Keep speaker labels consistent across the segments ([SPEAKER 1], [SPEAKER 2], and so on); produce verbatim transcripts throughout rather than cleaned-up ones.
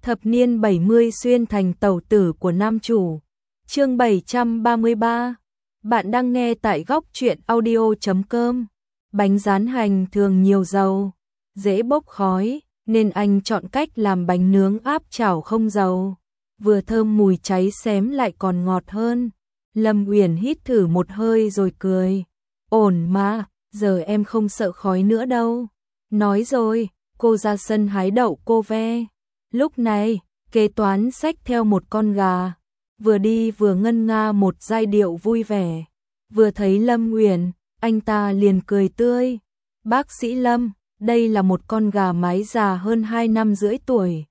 [SPEAKER 1] Thập niên bảy mươi xuyên thành tẩu tử của nam chủ. Chương bảy trăm ba mươi ba. Bạn đang nghe tại góc truyện audio chấm com. Bánh rán hành thường nhiều dầu, dễ bốc khói, nên anh chọn cách làm bánh nướng áp chảo không dầu. Vừa thơm mùi cháy xém lại còn ngọt hơn. Lâm Uyển hít thử một hơi rồi cười. Ổn mà, giờ em không sợ khói nữa đâu. Nói rồi, cô ra sân hái đậu cô ve. Lúc này, kế toán xách theo một con gà, vừa đi vừa ngân nga một giai điệu vui vẻ. Vừa thấy Lâm Uyển, anh ta liền cười tươi. Bác sĩ Lâm, đây là một con gà mái già hơn hai năm rưỡi tuổi.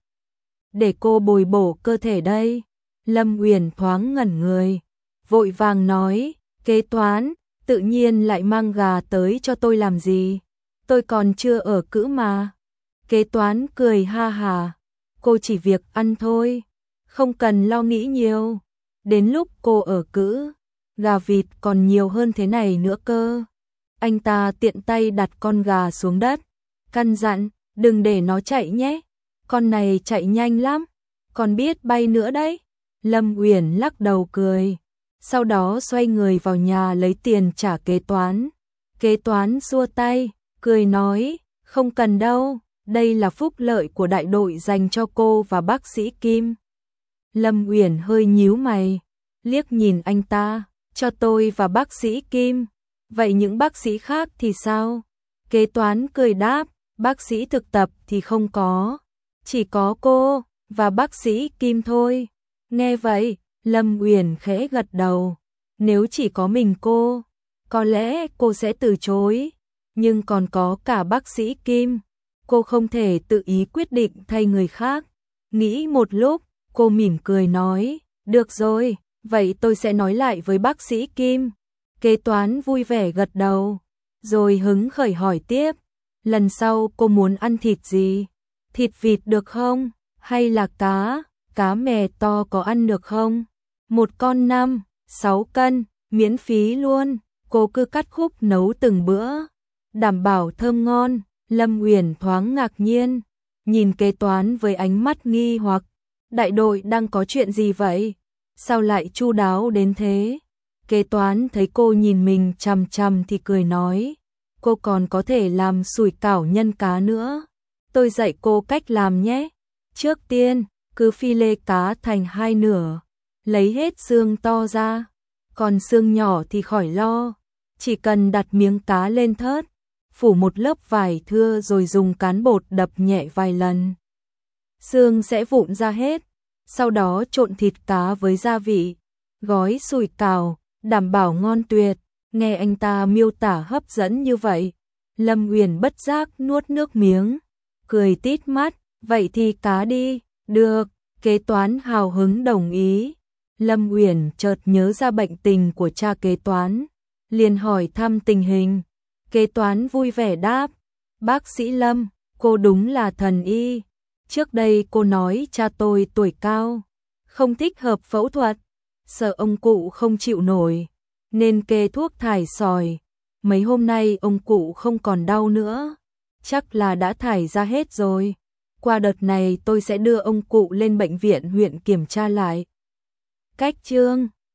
[SPEAKER 1] Để cô bồi bổ cơ thể đây. Lâm Uyển thoáng ngẩn người, vội vàng nói, kế toán, tự nhiên lại mang gà tới cho tôi làm gì? Tôi còn chưa ở cữ mà. Kế toán cười ha hà, cô chỉ việc ăn thôi, không cần lo nghĩ nhiều. Đến lúc cô ở cữ, gà vịt còn nhiều hơn thế này nữa cơ. Anh ta tiện tay đặt con gà xuống đất, căn dặn, đừng để nó chạy nhé, con này chạy nhanh lắm, còn biết bay nữa đấy. Lâm Uyển lắc đầu cười, sau đó xoay người vào nhà lấy tiền trả kế toán. Kế toán xua tay, cười nói, không cần đâu, đây là phúc lợi của đại đội dành cho cô và bác sĩ Kim. Lâm Uyển hơi nhíu mày, liếc nhìn anh ta, cho tôi và bác sĩ Kim, vậy những bác sĩ khác thì sao? Kế toán cười đáp, bác sĩ thực tập thì không có, chỉ có cô và bác sĩ Kim thôi. Nghe vậy, Lâm Uyển khẽ gật đầu, nếu chỉ có mình cô, có lẽ cô sẽ từ chối, nhưng còn có cả bác sĩ Kim, cô không thể tự ý quyết định thay người khác. Nghĩ một lúc, cô mỉm cười nói, được rồi, vậy tôi sẽ nói lại với bác sĩ Kim. Kế toán vui vẻ gật đầu, rồi hứng khởi hỏi tiếp, lần sau cô muốn ăn thịt gì? Thịt vịt được không? Hay là cá? Cá mè to có ăn được không? Một con năm, sáu cân, miễn phí luôn, cô cứ cắt khúc nấu từng bữa, đảm bảo thơm ngon. Lâm Uyển thoáng ngạc nhiên, nhìn kế toán với ánh mắt nghi hoặc, đại đội đang có chuyện gì vậy? Sao lại chu đáo đến thế? Kế toán thấy cô nhìn mình chằm chằm thì cười nói, cô còn có thể làm sủi cảo nhân cá nữa. Tôi dạy cô cách làm nhé. Trước tiên, cứ phi lê cá thành hai nửa, lấy hết xương to ra, còn xương nhỏ thì khỏi lo, chỉ cần đặt miếng cá lên thớt, phủ một lớp vải thưa rồi dùng cán bột đập nhẹ vài lần. Xương sẽ vụn ra hết, sau đó trộn thịt cá với gia vị, gói sủi cảo, đảm bảo ngon tuyệt. Nghe anh ta miêu tả hấp dẫn như vậy, Lâm Uyển bất giác nuốt nước miếng, cười tít mắt, vậy thì cá đi. Được, kế toán hào hứng đồng ý. Lâm Uyển chợt nhớ ra bệnh tình của cha kế toán, liền hỏi thăm tình hình. Kế toán vui vẻ đáp, bác sĩ Lâm, cô đúng là thần y. Trước đây cô nói cha tôi tuổi cao, không thích hợp phẫu thuật, sợ ông cụ không chịu nổi, nên kê thuốc thải sỏi. Mấy hôm nay ông cụ không còn đau nữa, chắc là đã thải ra hết rồi. Qua đợt này tôi sẽ đưa ông cụ lên bệnh viện huyện kiểm tra lại. Cách chương